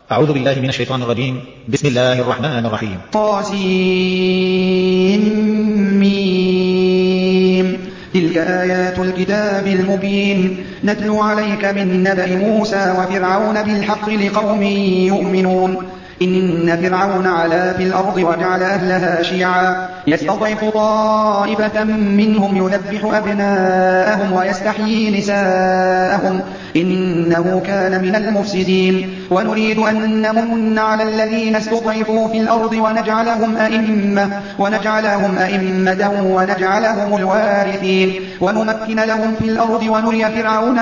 أعوذ بالله من الشيطان الرجيم. بسم الله الرحمن الرحيم. طاسيم. تلك آيات الكتاب المبين نتلو عليك من نبأ موسى وفرعون بالحق لقوم يؤمنون. إن فرعون علا في الأرض وجعل أهلها شيعا يستضعف طائفة منهم يذبح أبناءهم ويستحيي نساءهم إنه كان من المفسدين. ونريد أن نمن على الذين استضعفوا في الأرض ونجعلهم أئمة ونجعلهم الوارثين ونمكن لهم في الأرض ونري فرعون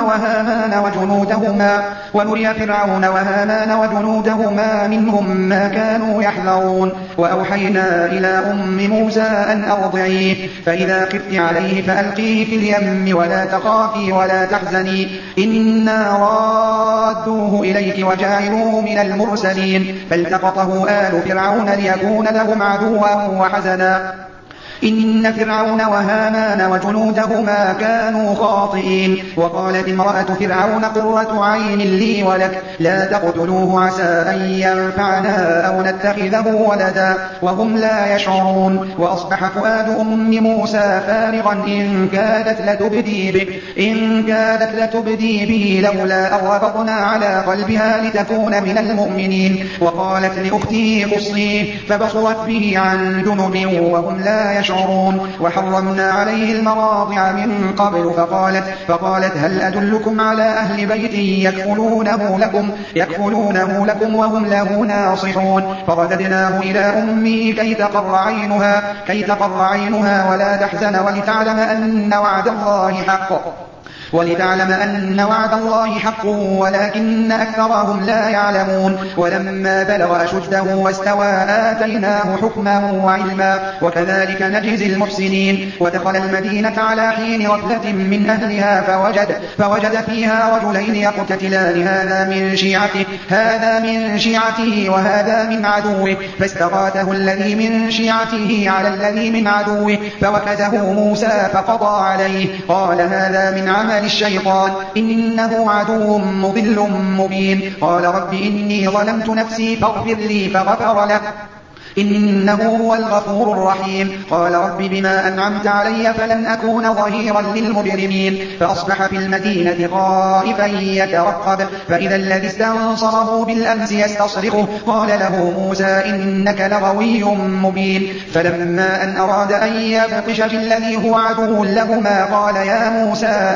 وهامان وجنودهما منهم ما كانوا يحذرون. وأوحينا إلى أم موسى أن أرضعيه فإذا خفت عليه فألقيه في اليم ولا تخافي ولا تحزني إنا رادوه إليك وجاعلوه من المرسلين. فالتقطه آل فرعون ليكون لهم عدوا وحزنا إن فرعون وهامان وجنودهما كانوا خاطئين. وقالت امرأة فرعون قرة عين لي ولك لا تقتلوه عسى أن ينفعنا أو نتخذه ولدا وهم لا يشعرون. وأصبح فؤاد أم موسى فارغا إن كادت لتبدي به لولا أن ربطنا على قلبها لتكون من المؤمنين. وقالت لأخته قصيه فبصرت به عن جنب وهم لا يشعرون. وحرمنا عليه المراضع من قبل فقالت هل أدلكم على أهل بيت يكفلونه لكم وهم له ناصحون. فرددناه إلى أمه كي تقر عينها ولا تحزن ولتعلم أن وعد الله حق ولكن أكثرهم لا يعلمون. ولما بلغ أشده واستوى آتيناه حكما وعلما وكذلك نجزي المحسنين. ودخل المدينة على حين غفلة من أهلها فوجد فيها رجلين يقتتلان هذا من شيعته وهذا من عدوه فاستغاثه الذي من شيعته على الذي من عدوه فوكزه موسى فقضى عليه قال هذا من عمل الشيطان إنه عدو مضل مبين. قال رب إني ظلمت نفسي فاغفر لي فغفر له إنه هو الغفور الرحيم. قال رب بما أنعمت علي فلن أكون ظهيرا للمجرمين. فأصبح في المدينة خائفا يترقب فإذا الذي استنصره بالأمس يستصرخه قال له موسى إنك لغوي مبين. فلما أن أراد أن يبطش بالذي هو عدو لهما قال يا موسى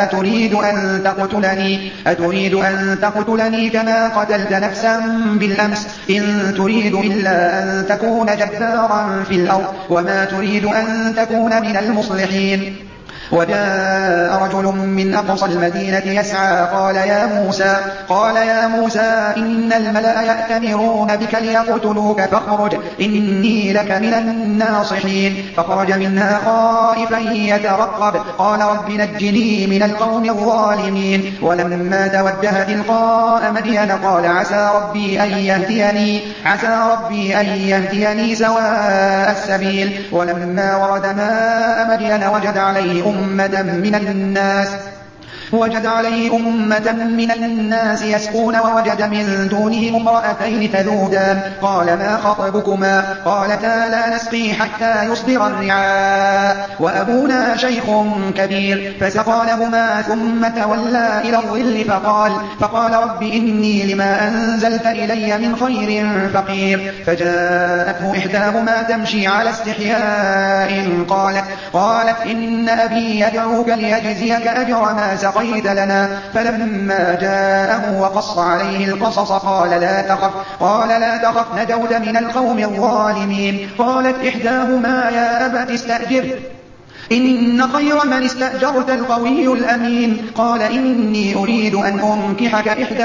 أتريد أن تقتلني كما قتلت نفسا بالأمس إن تريد إلا أن تكون جبارا في الأرض وما تريد أن تكون من المصلحين. وجاء رجل من أقصى المدينة يسعى قال يا موسى إن الملأ يأتمرون بك ليقتلوك فاخرج إني لك من الناصحين. فخرج منها خائفا يترقب قال رب نجني من القوم الظالمين. ولما توجه تلقاء مدين قال عسى ربي أن يهديني سواء السبيل. ولما ورد ماء مدين وجد عليه أمة من الناس يسقون ووجد من دونهم امرأتين تذودان قال ما خطبكما قالتا لا نسقي حتى يصدر الرعاء وأبونا شيخ كبير فسقى لهما ثم تولى إلى الظل فقال رب إني لما أنزلت إلي من خير فقير. فجاءته إحداهما تمشي على استحياء قالت إن أبي يدعوك ليجزيك أجر ما سقيت لنا. فلما جاءه وقص عليه القصص قال لا تخف نجوت من القوم الظالمين. قالت إحداهما يا أبت استأجره إن خير من استأجرت القوي الأمين. قال إني أريد أن أنكحك إحدى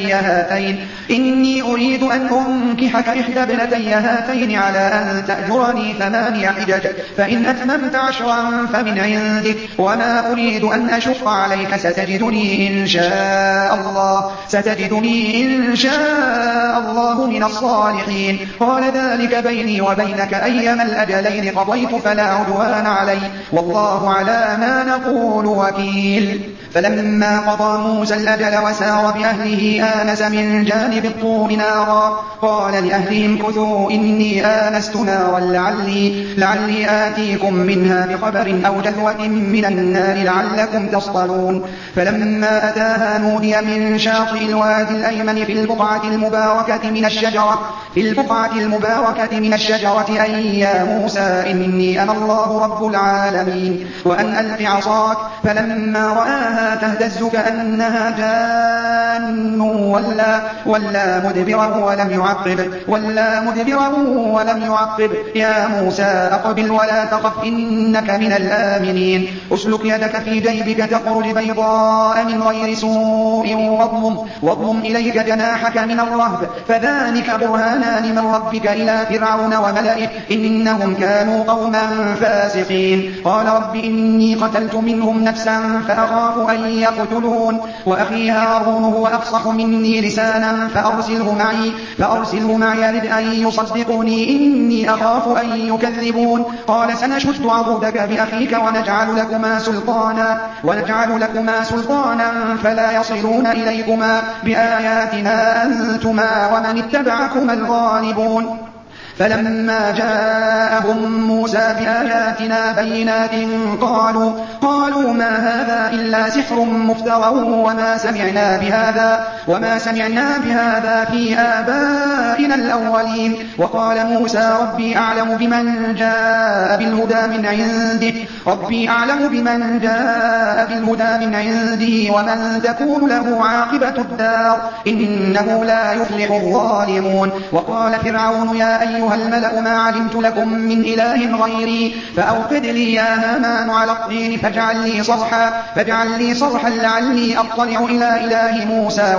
ابنتي هاتين على أن تأجرني 8 حجج فإن أتممت 10 فمن عندك وما أريد أن أشق عليك ستجدني إن شاء الله من الصالحين. قال ذلك بيني وبينك أيما الأجلين قضيت فلا عدوان علي والله على ما نقول وكيل. فلما قضى موسى الأجل وسار بأهله آنس من جانب الطور نارا قال لأهلهم كثوا إني آنست نارا لعلي آتيكم منها بخبر أو جذوة من النار لعلكم تصطلون. فلما أتاها نودي من شاطئ الوادي الأيمن في البقعة المباركة من الشجرة أن يا موسى إني أنا الله رب العالمين وأن ألق عصاك. فلما رآها تهتز كأنها جان ولا مدبرا ولم يعقب يا موسى أقبل ولا تخف إنك من الآمنين. أسلك يدك في جيبك تخرج بيضاء من غير سوء واضمم إليك جناحك من الرهب فذلك برهانان من ربك إلى فرعون وملئه إنهم كانوا قوما فاسقين. قال رب إني قتلت منهم نفسا فأخاف أن يقتلون وأخي هارون هو أفصح مني لسانا فأرسله معي يرد أن يصدقني إني أخاف أن يكذبون. قال سنشد عضدك بأخيك ونجعل لكما سلطانا فلا يصلون إليكما بآياتنا أنتما ومن اتبعكما الغالبون. فلما جاءهم موسى بآياتنا بينات قالوا ما هذا إلا سحر مفترى وما سمعنا بهذا في آبائنا الأولين. وقال موسى ربي أعلم بمن جاء بالهدى من عنده ومن تكون له عاقبة الدار إنه لا يفلح الظالمون. وقال فرعون يا أيها الملأ ما علمت لكم من إله غيري فأوقد لي يا هامان على الطين فاجعل لي صرحا لعلي أطلع إلى إله موسى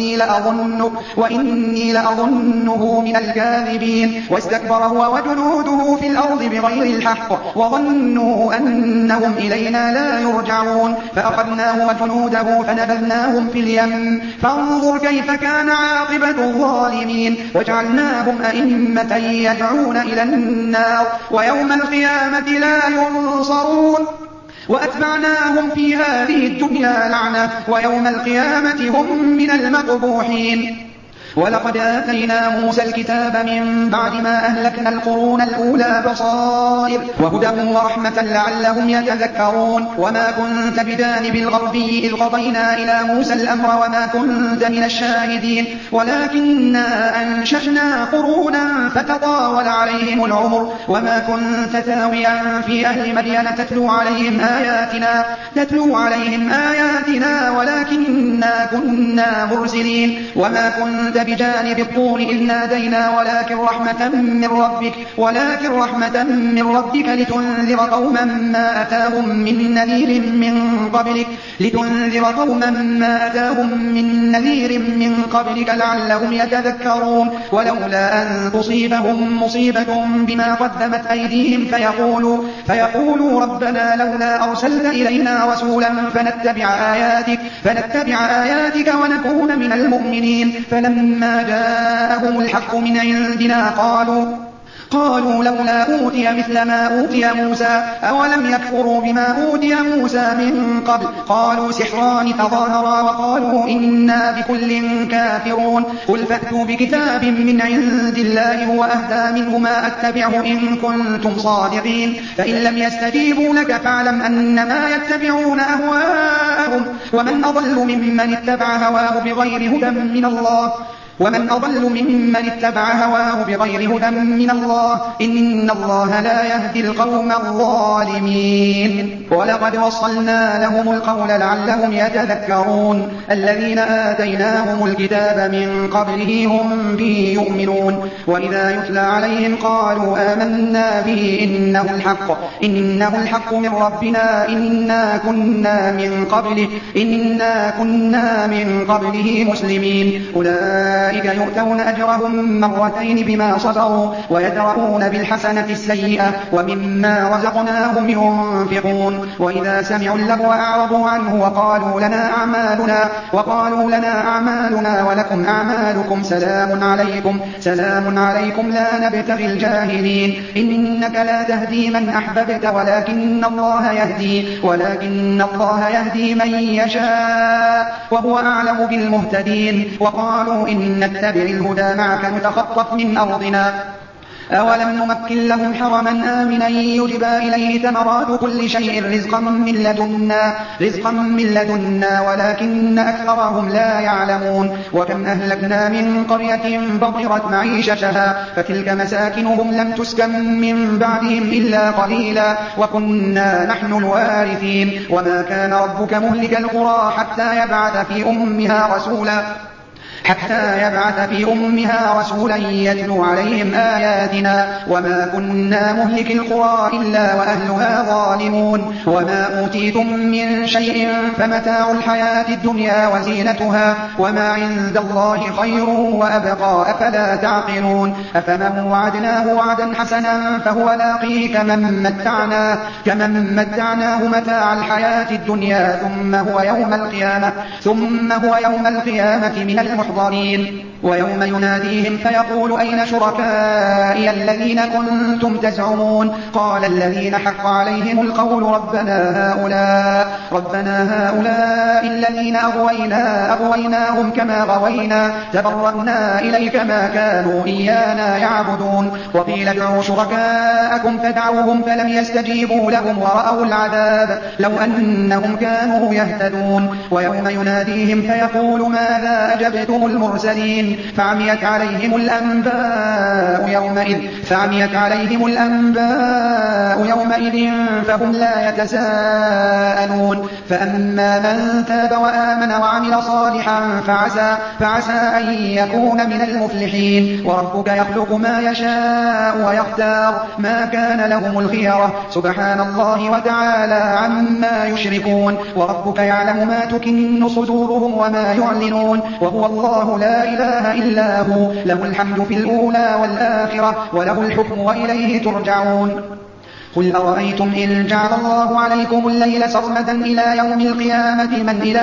وإني لأظنه من الكاذبين. واستكبر هو وجنوده في الأرض بغير الحق وظنوا أنهم إلينا لا يرجعون. فأخذناه وجنوده فنبذناهم في اليم فانظر كيف كان عاقبة الظالمين. وجعلناهم أئمة يدعون إلى النار ويوم القيامة لا ينصرون. وأتبعناهم في هذه الدنيا لعنة ويوم القيامة هم من المقبوحين. ولقد آتينا موسى الكتاب من بعد ما أهلكنا القرون الأولى بصائر وهدى ورحمة لعلهم يتذكرون. وما كنت بجانب الغربي إذ قضينا إلى موسى الأمر وما كنت من الشاهدين ولكننا أنشأنا قرونا فتطاول عليهم العمر وما كنت ثاويا في أهل مدين تتلو عليهم آياتنا ولكننا كنا مرسلين. وما كنت بجانب الطور إذ نادينا ولكن رحمة من ربك لتنذر قوما ما أتاهم من نذير من قبلك لعلهم يتذكرون. ولولا أن تصيبهم مصيبة بما قدمت أيديهم فيقولوا ربنا لولا أرسلت إلينا رسولا فنتبع آياتك ونكون من المؤمنين. فلما جاءهم الحق من عندنا قالوا لولا أوتي مثل ما أوتي موسى أولم يكفروا بما أوتي موسى من قبل. قالوا سحران تظاهرا وقالوا إنا بكل كافرون. قل فأتوا بكتاب من عند الله هو أهدى منهما أتبعه إن كنتم صادقين. فإن لم يستجيبوا لك فاعلم أنما يتبعون أهواءهم ومن أضل ممن اتبع هواه بغير هدى من الله إن الله لا يهدي القوم الظالمين. ولقد وصلنا لهم القول لعلهم يتذكرون. الذين آتيناهم الكتاب من قبله هم به يؤمنون. وإذا يتلى عليهم قالوا آمنا به إنه الحق من ربنا إنا كنا من قبله مسلمين. أولئك أولئك يؤتون أجرهم مرتين بما صبروا ويدرؤون بالحسنة السيئة ومما رزقناهم ينفقون وإذا سمعوا اللغو أعرضوا عنه وقالوا لنا أعمالنا ولكم أعمالكم سلام عليكم لا نبتغي الجاهلين إنك لا تهدي من أحببت ولكن الله يهدي من يشاء وهو أعلم بالمهتدين وقالوا إن نتبع الهدى معك نتخطف من أرضنا أولم نمكن لهم حرما آمنا يجبى إليه ثمرات كل شيء رزقا من لدنا ولكن أكثرهم لا يعلمون وكم أهلكنا من قرية بطرت معيشتها فتلك مساكنهم لم تسكن من بعدهم إلا قليلا وكنا نحن الوارثين وما كان ربك مهلك القرى حتى يبعث في أمها رسولا يتلو عليهم آياتنا وما كنا مهلك القرى إلا وأهلها ظالمون وما أوتيتم من شيء فمتاع الحياة الدنيا وزينتها وما عند الله خير وأبقى أفلا تعقلون أفمن وعدناه وعدا حسنا فهو لاقيه كمن متعناه متاع الحياة الدنيا ثم هو يوم القيامة من المحضرين ويوم يناديهم فيقول أين شركائي الذين كنتم تزعمون قال الذين حق عليهم القول ربنا هؤلاء الذين أغويناهم كما غوينا تبرأنا إليك ما كانوا إيانا يعبدون وقيل ادعوا شركاءكم فدعوهم فلم يستجيبوا لهم ورأوا العذاب لو أنهم كانوا يهتدون ويوم يناديهم فيقول ماذا أجبتم المرسلين فعميت عليهم الأنباء يومئذ فهم لا يتساءلون فأما من تاب وآمن وعمل صالحا فعسى أن يكون من المفلحين وربك يخلق ما يشاء ويختار ما كان لهم الخيرة سبحان الله وتعالى عما يشركون وربك يعلم ما تكن صدورهم وما يعلنون وهو الله لا إله إلا هو له الحمد في الأولى والآخرة وله الحكم وإليه ترجعون قل أرأيتم إن جعل الله عليكم الليل سرمدا إلى يوم القيامة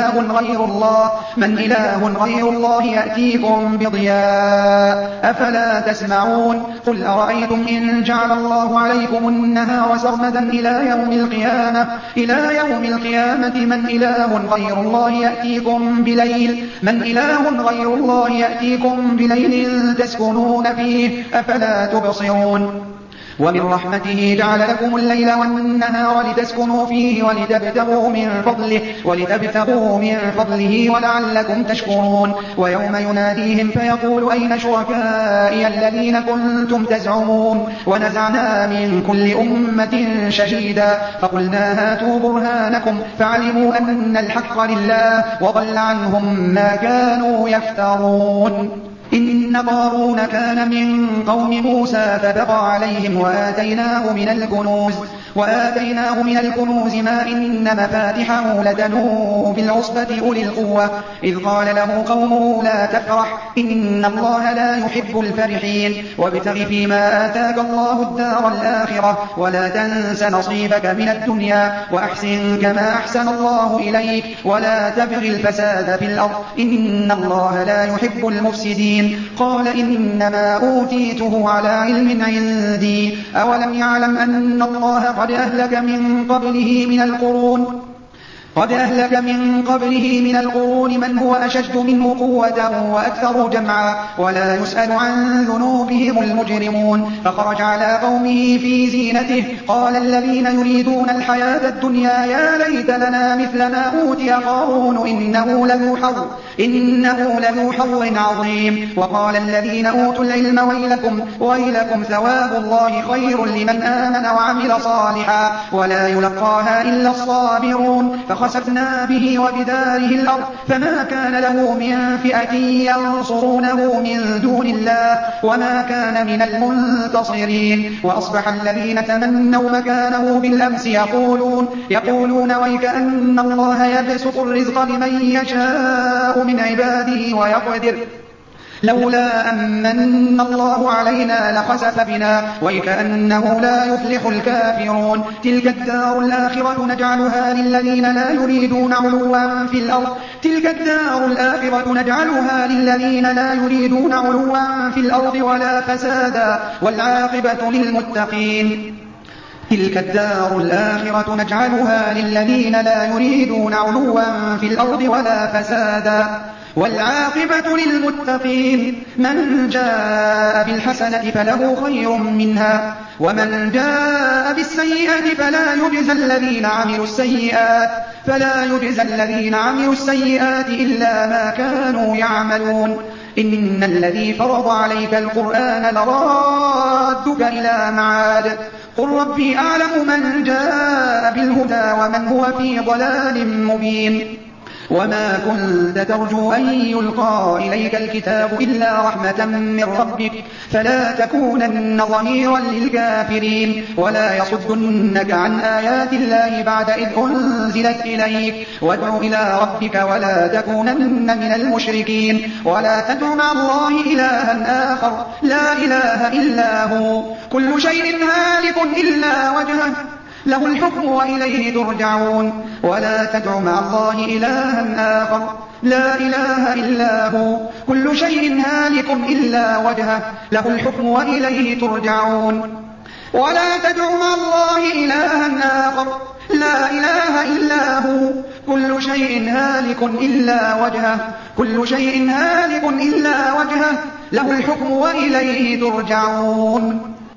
من إله غير الله يأتيكم بضياء أفلا تسمعون قل أرأيتم إن جعل الله عليكم النهار سرمدا إلى يوم القيامة من إله غير الله يأتيكم بليل تسكنون فيه أفلا تبصرون ومن رحمته جعل لكم الليل والنهار لتسكنوا فيه ولتبتغوا من فضله ولعلكم تشكرون ويوم يناديهم فيقول أين شركائي الذين كنتم تزعمون ونزعنا من كل أمة شهيدا فقلنا هاتوا برهانكم فعلموا أن الحق لله وضل عنهم ما كانوا يفترون إن قارون كان من قوم موسى فبغى عليهم وآتيناه من الكنوز ما إن مفاتحه لتنوء بالعصبة أولي القوة إذ قال له قومه لا تفرح إن الله لا يحب الفرحين وابتغ فيما آتاك الله الدار الآخرة ولا تنس نصيبك من الدنيا وأحسن كما أحسن الله إليك ولا تبغ الفساد في الأرض إن الله لا يحب المفسدين قال إنما أوتيته على علم عندي أولم يعلم أن الله قد أهلك من قبله من القرون من هو أشد منه قوة وأكثر جمعا ولا يسأل عن ذنوبهم المجرمون فخرج على قومه في زينته قال الذين يريدون الحياة الدنيا يا ليت لنا مثل ما أوتي قارون إنه لذو حظ عظيم وقال الذين أوتوا العلم ويلكم ثواب الله خير لمن آمن وعمل صالحا ولا يلقاها إلا الصابرون فخسفنا به وبداره الأرض فما كان له من فئة ينصرونه من دون الله وما كان من المنتصرين وأصبح الذين تمنوا مكانه بالأمس يقولون ويكأن الله يبسط الرزق لمن يشاء من عباده لولا أمن الله علينا لخسف بنا وكأنه لا يفلح الكافرون تلك الدار الآخرة نجعلها للذين لا يريدون علوا في الأرض ولا فسادا والعاقبة للمتقين تلك الدار الآخرة نجعلها للذين لا يريدون علوا في الأرض ولا فسادا والعاقبة للمتقين من جاء بالحسنة فله خير منها ومن جاء بالسيئة فلا يجزى الذين عملوا السيئات إلا ما كانوا يعملون إن الذي فرض عليك القرآن لرادك إلى معاد قل ربي أعلم من جاء بالهدى ومن هو في ضلال مبين وما كنت ترجو أن يلقى إليك الكتاب إلا رحمة من ربك فلا تكونن ظهيرا للكافرين ولا يصدنك عن آيات الله بعد إذ أنزلت إليك وادع إلى ربك ولا تكونن من المشركين ولا تدع مع الله إلها آخر لا إله إلا هو كل شيء هالك إلا وجهه له الحكم وإليه ترجعون ولا تدع مع الله إلها آخر لا إله إلا هو كل شيء هالك إلا وجهه له الحكم وإليه ترجعون ولا تدع مع الله إلها آخر لا إله إلا هو كل شيء هالك إلا وجهه له الحكم وإليه ترجعون